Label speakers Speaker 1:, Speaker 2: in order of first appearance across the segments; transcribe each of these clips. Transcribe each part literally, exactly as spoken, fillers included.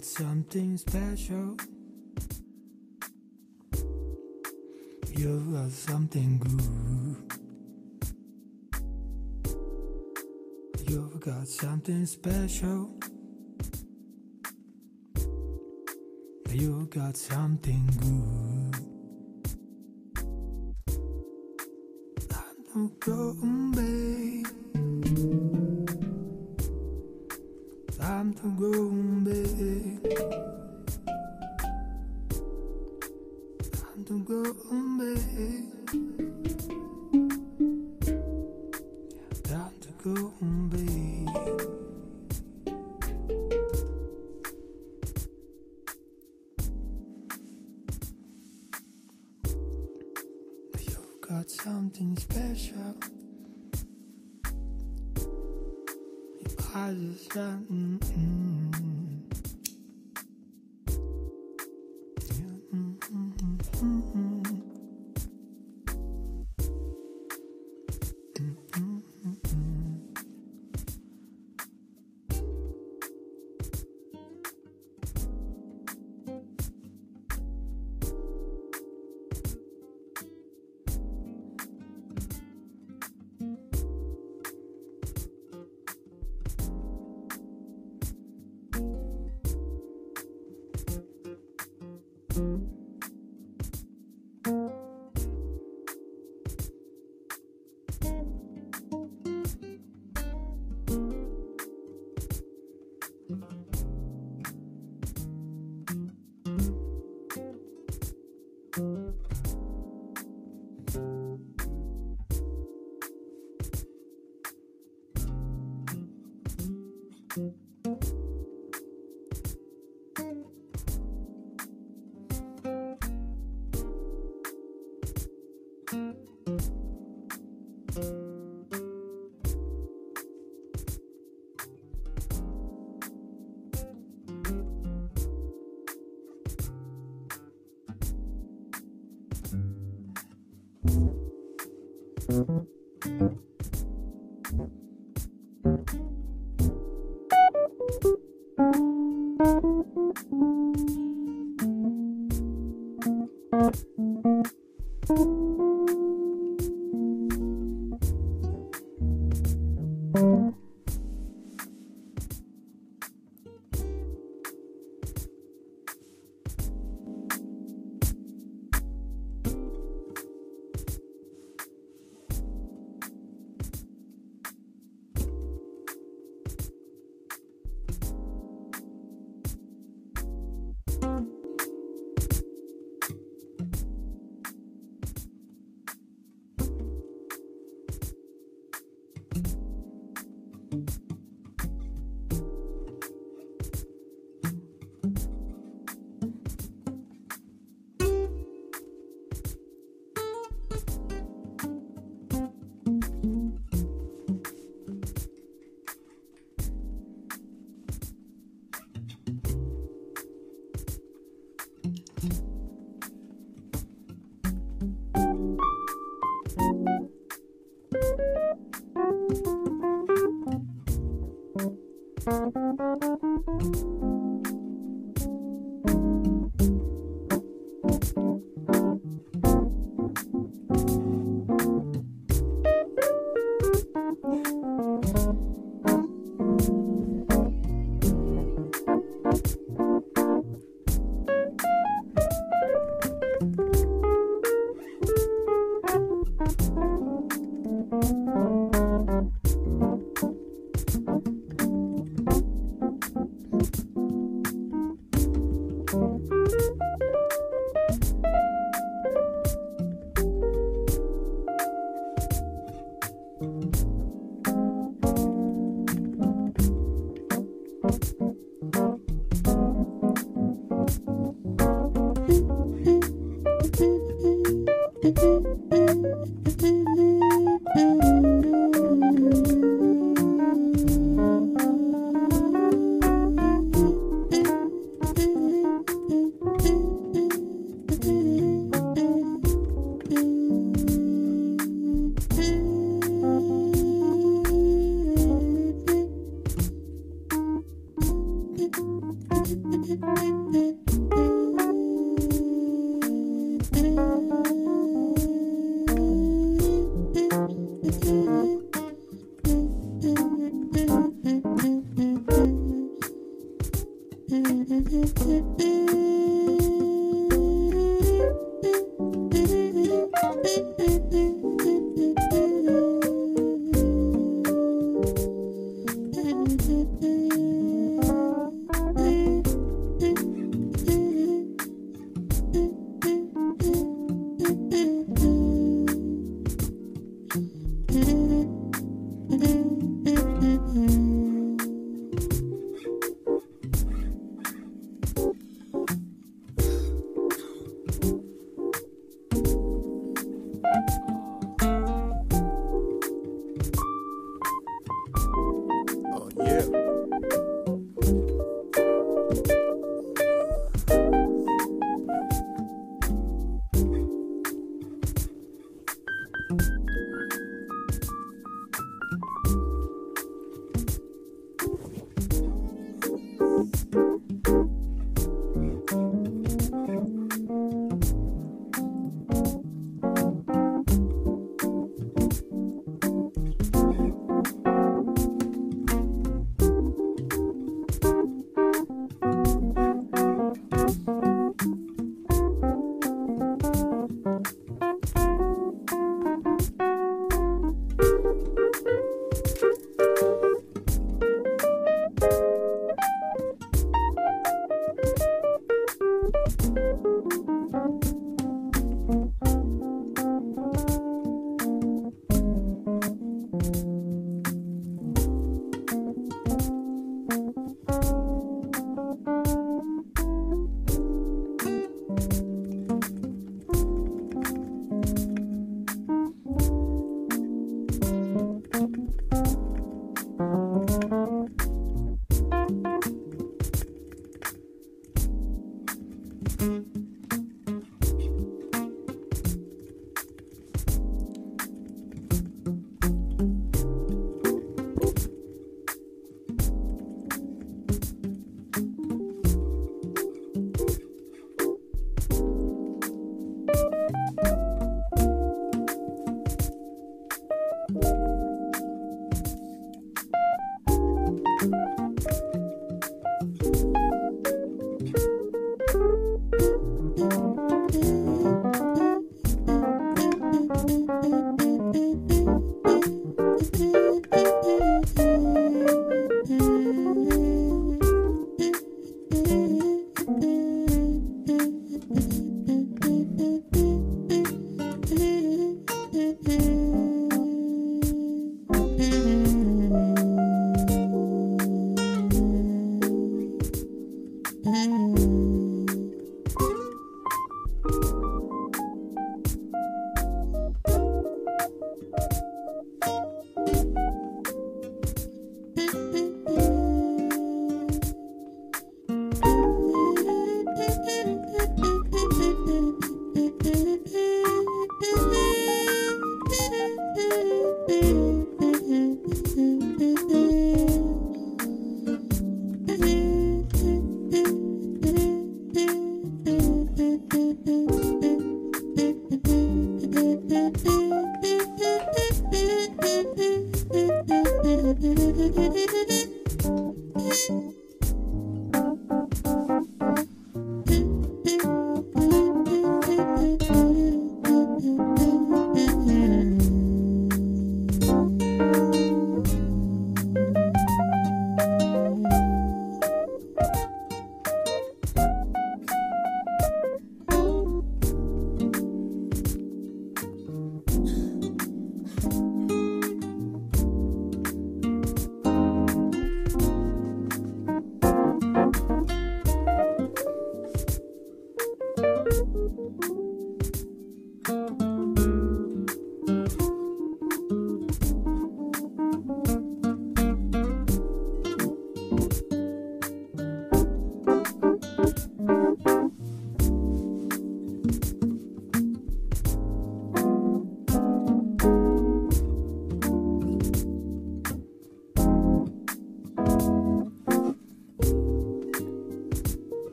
Speaker 1: got something special. You've got something good. You've got something special. You've got something good. I'm not going, babe. I'm not going, babe. I'm not going, babe. Time to go home, babe. You've got something special. Your eyes are shining. Mm-hmm. Yeah, mm-hmm, mm-hmm.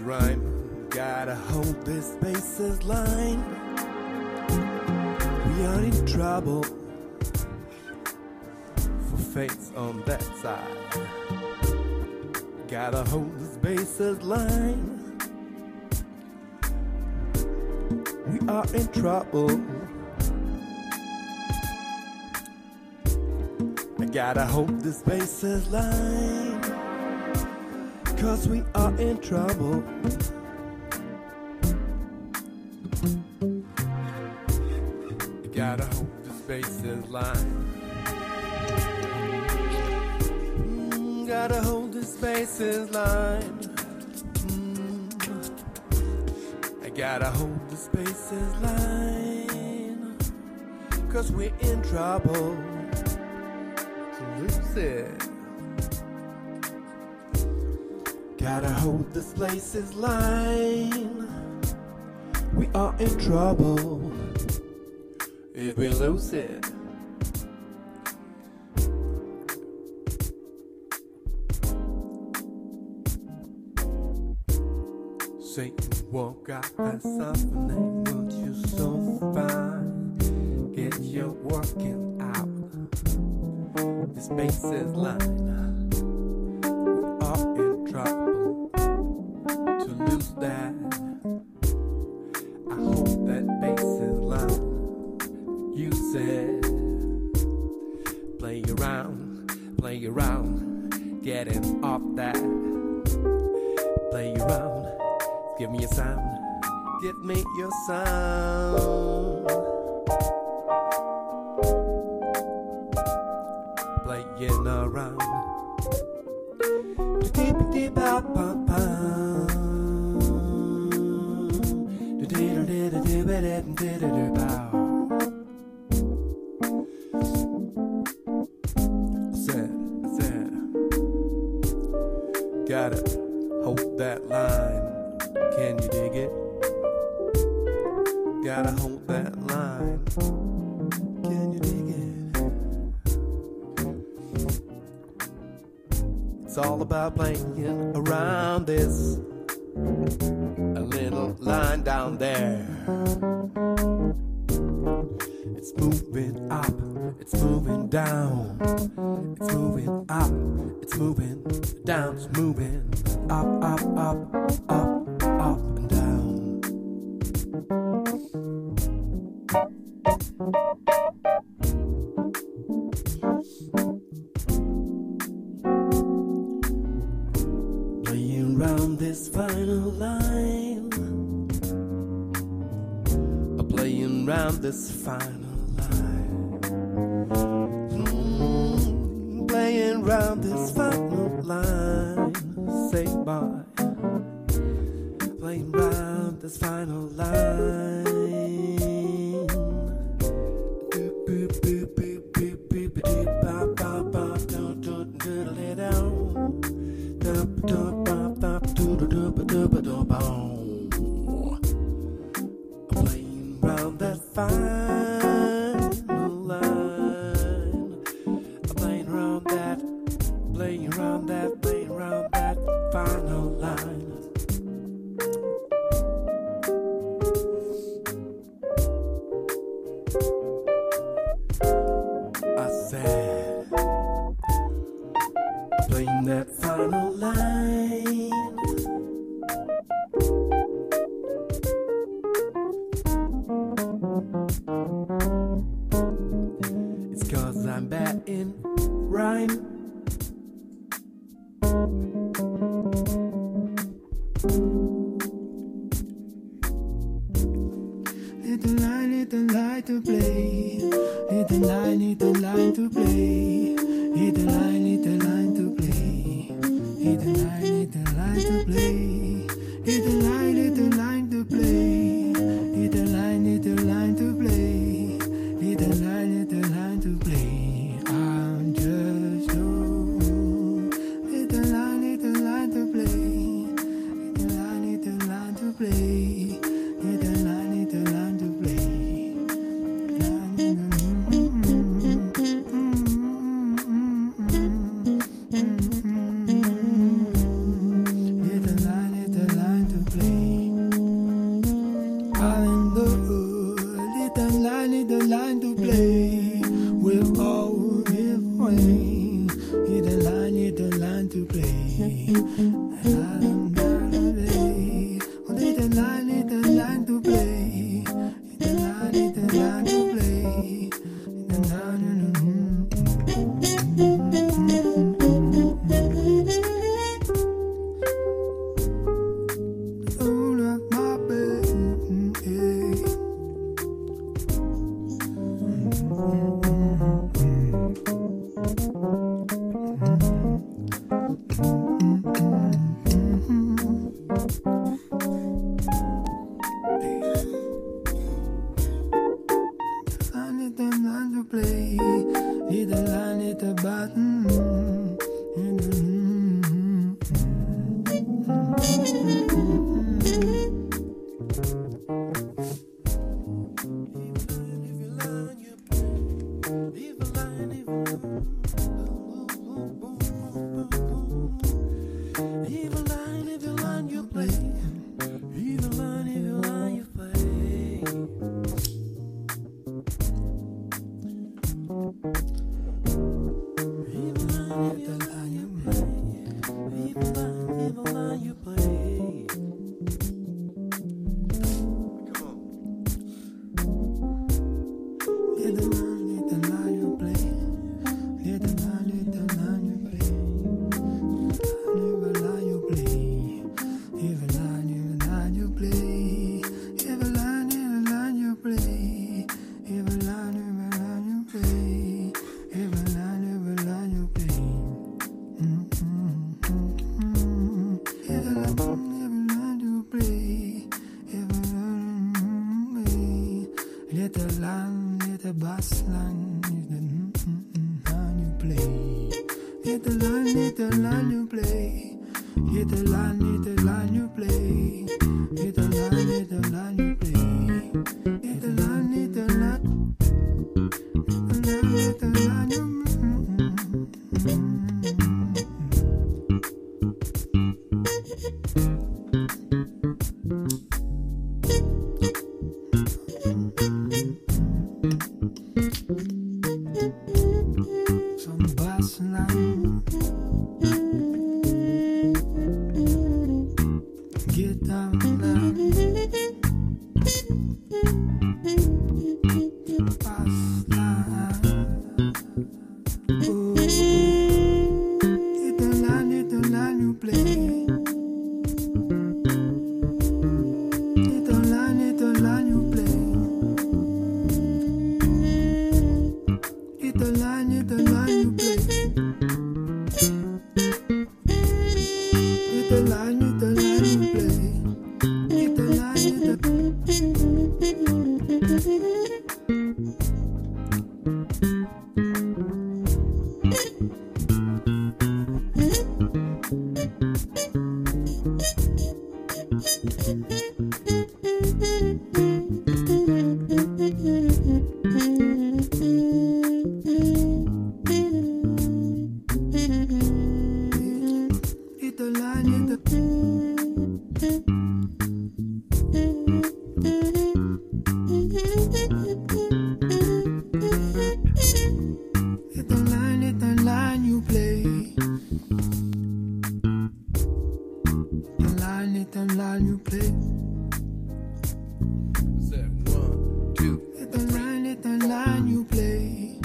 Speaker 2: rhyme. Gotta hold this bass's line. We are in trouble for fates on that side. Gotta hold this bass's line. We are in trouble. I gotta hold this bass's line, 'cause we are in trouble. I gotta hold this bass's line. Mm, gotta hold this bass's line. I gotta hold the spaces line, 'cause we're in trouble to lose it. Gotta hold this place's line. We are in trouble if we lose it. Satan woke up that something, won't you so fine? Get your working out. This bass's line. We are in trouble to lose that. I hope that bass's line. Use it. Play around, play around, getting off that. Play around. Give me a sound, give me your sound. Playing around. Said, said, gotta hold that line. Can you dig it? Gotta hold that line. Can you dig it? It's all about playing around this. A little line down there. It's moving up, it's moving down. It's moving up, it's moving down. It's moving up, up, up, up. Up and down. Playing round this final line. Playing round this final line. Mm, playing round this final line. Say bye. Playing round this final line. Playing round that final line. Playing round that, playing round that, playing round that final line. Playing that final line. It's 'cause I'm bad in rhyme.
Speaker 1: Little line, little line to play. Little line, little line to play. Little line, little line to play. Little line, little line to play. Little line, little line to play. Little line, little line to play. Little line, little line to play. I'm just you. Little line, little line to play. Little line. to play. And I don't gotta play. Oh, little line, little line to play. Little line, little line to play. Little line, all of my baby. Play, little line, little button. Evil line, evil line you play. Evil line, evil line you play. Evil line, evil line you play. Evil line, evil line you play. Come on. Little line, little line you play. Little line, little line you play. Evil line you play. Evil line, evil line you play. Evil line, evil line you play. Evil line, evil line you play. Evil line, evil line you play. Evil line, evil line you play. Evil line, little line, little bass line, little line you play. Little line, little line you play. Little line, little line you play. Little line, little line you play. Little line, little line. Little line, little line you. Some bass line. Guitar line. Bass line. Oh, little line, little line you play. Little line, little line you play. Little line, little line you play. Little line, little line you play. Little line, little. Little line, little. Little line, little line you play. Little line, little line you play.
Speaker 2: What's that? One, two.
Speaker 1: Little line, little line you play.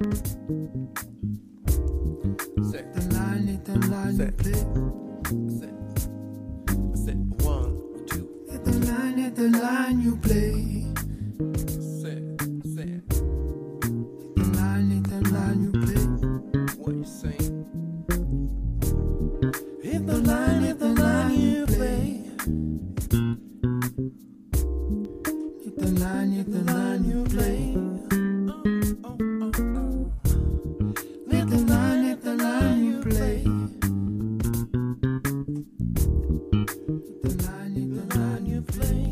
Speaker 2: Set.
Speaker 1: Little line, little line you
Speaker 2: Set.
Speaker 1: play.
Speaker 2: Set. Set. One, two.
Speaker 1: Little line, little line you play.
Speaker 2: Set. Set.
Speaker 1: Little line, little line you play.
Speaker 2: What you saying?
Speaker 1: Little line, little line you play. Little line, little line you play. Little line, little line you play. Little line, little line you play.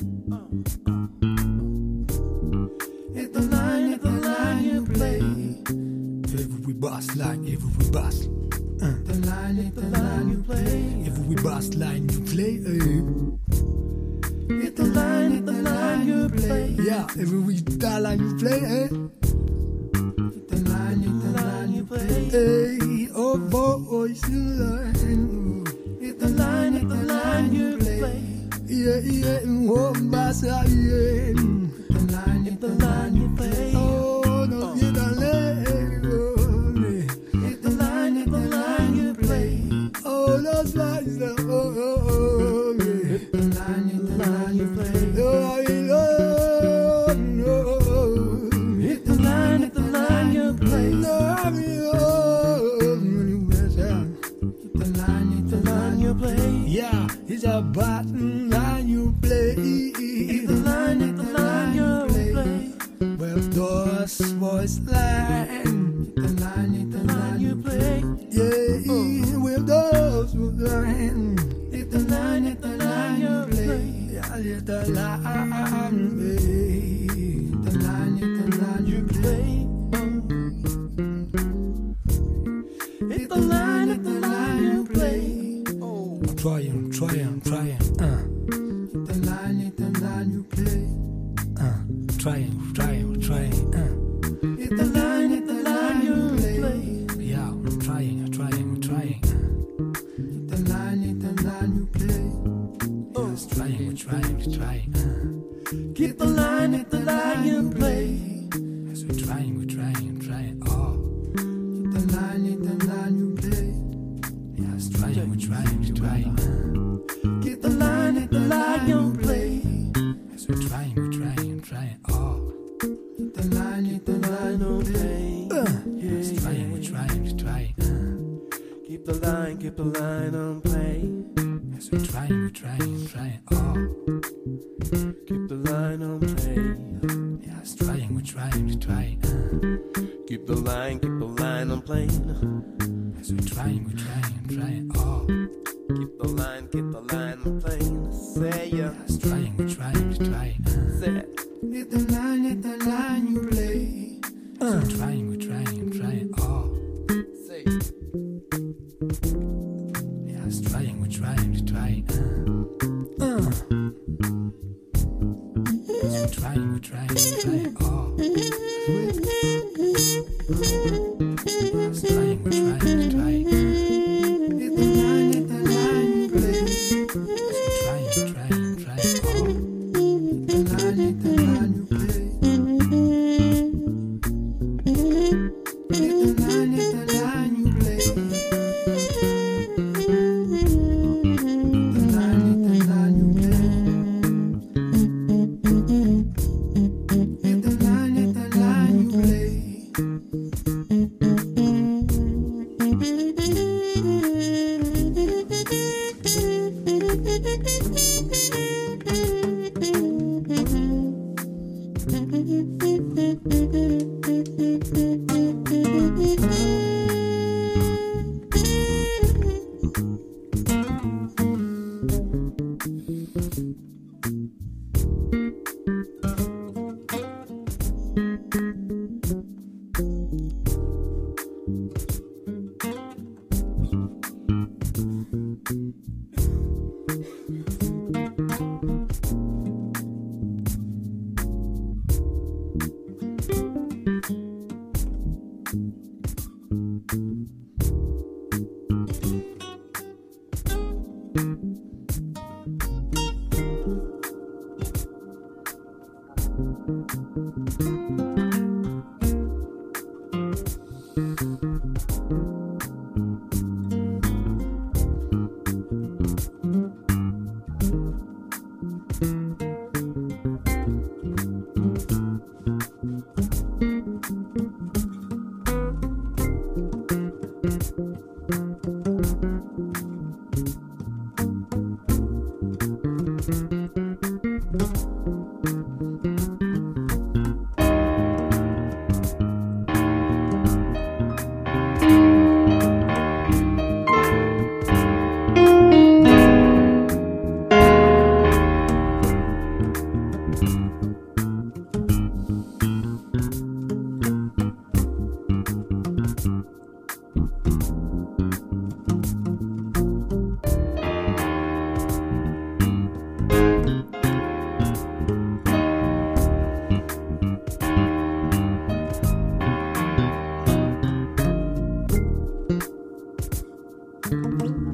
Speaker 1: Little line, little line you play. Every bass line, every bass. Little line, little line you play. Every bass line you play. Little line, little line you play. Yeah, every guitar line you play. Little line, little line you play. Hey, oh boys. it's the line. It's the line, it's the line you play. Yeah, yeah, oh, Bassa, yeah. The line, it's the line you play. Oh, no, you don't let go. It's the line, it's the line you play. Oh, those lines, oh, oh, oh, yeah. It's the line, it's the line you play. Oh, I love, no. It's the line, it's the line you play. No, I mean, oh, you mess up. It's the line, it's the line you play. Yeah, it's a button line you play. It's the line, it's the line you play. With those voice line. It's the line, it's the line you play. Yeah, with those voice line. It's the line, it's the line you play. Yeah, it's the line, babe. The line, it's the line you play. It's the line, it's the line you play. Oh, I'm trying, I'm trying, I'm trying. Uh. It's the line, it's the line you play. Uh, trying, trying, trying. Uh. It's the line, it's the line you play. Yeah, I'm trying, I'm trying, I'm trying. It's the line, it's the line you play. Oh, it's trying, we're trying, we're trying. Uh. Keep the line, it's the line you play. Yes, we're trying, we're trying, we're trying. Oh. The line, it's the line you play. Yeah, it's trying, we're trying, we're trying. Uh. Keep the line, it's the line you play. Yes, we're trying, we're trying, we're trying. Oh. The line, it's the line you play. Uh. Yeah, it's trying, we're trying, we're trying. Uh.
Speaker 2: Keep the line, keep the line on play.
Speaker 1: Yes, we're trying, we're trying, we're trying. Oh.
Speaker 2: Keep the line on play.
Speaker 1: Yeah, it's trying, we're trying, we're trying. Uh.
Speaker 2: Keep the line, keep the line on playing.
Speaker 1: Yes, we're trying, we're trying, we're trying. Oh.
Speaker 2: Keep the line, keep the line on playing. Say ya.
Speaker 1: Yeah, it's trying, we're trying, we're trying. Uh.
Speaker 2: Say it.
Speaker 1: It's the line, it's the line you play. Uh. We're trying, we're trying, we're trying. Oh.
Speaker 2: Say it.
Speaker 1: Yeah, it's trying, we're trying, we're trying. Uh. Uh. Yes, we're trying, we're trying, we're trying. Oh. Yes, trying, we're trying, we're trying. It's the line, it's the line you play. Yes, we're trying, we're trying, we're trying. Oh. It's the line, it's the line you play. It's the line, it's the line you play. The line, it's the line you play. It's the line, it's the line you play. Thank you.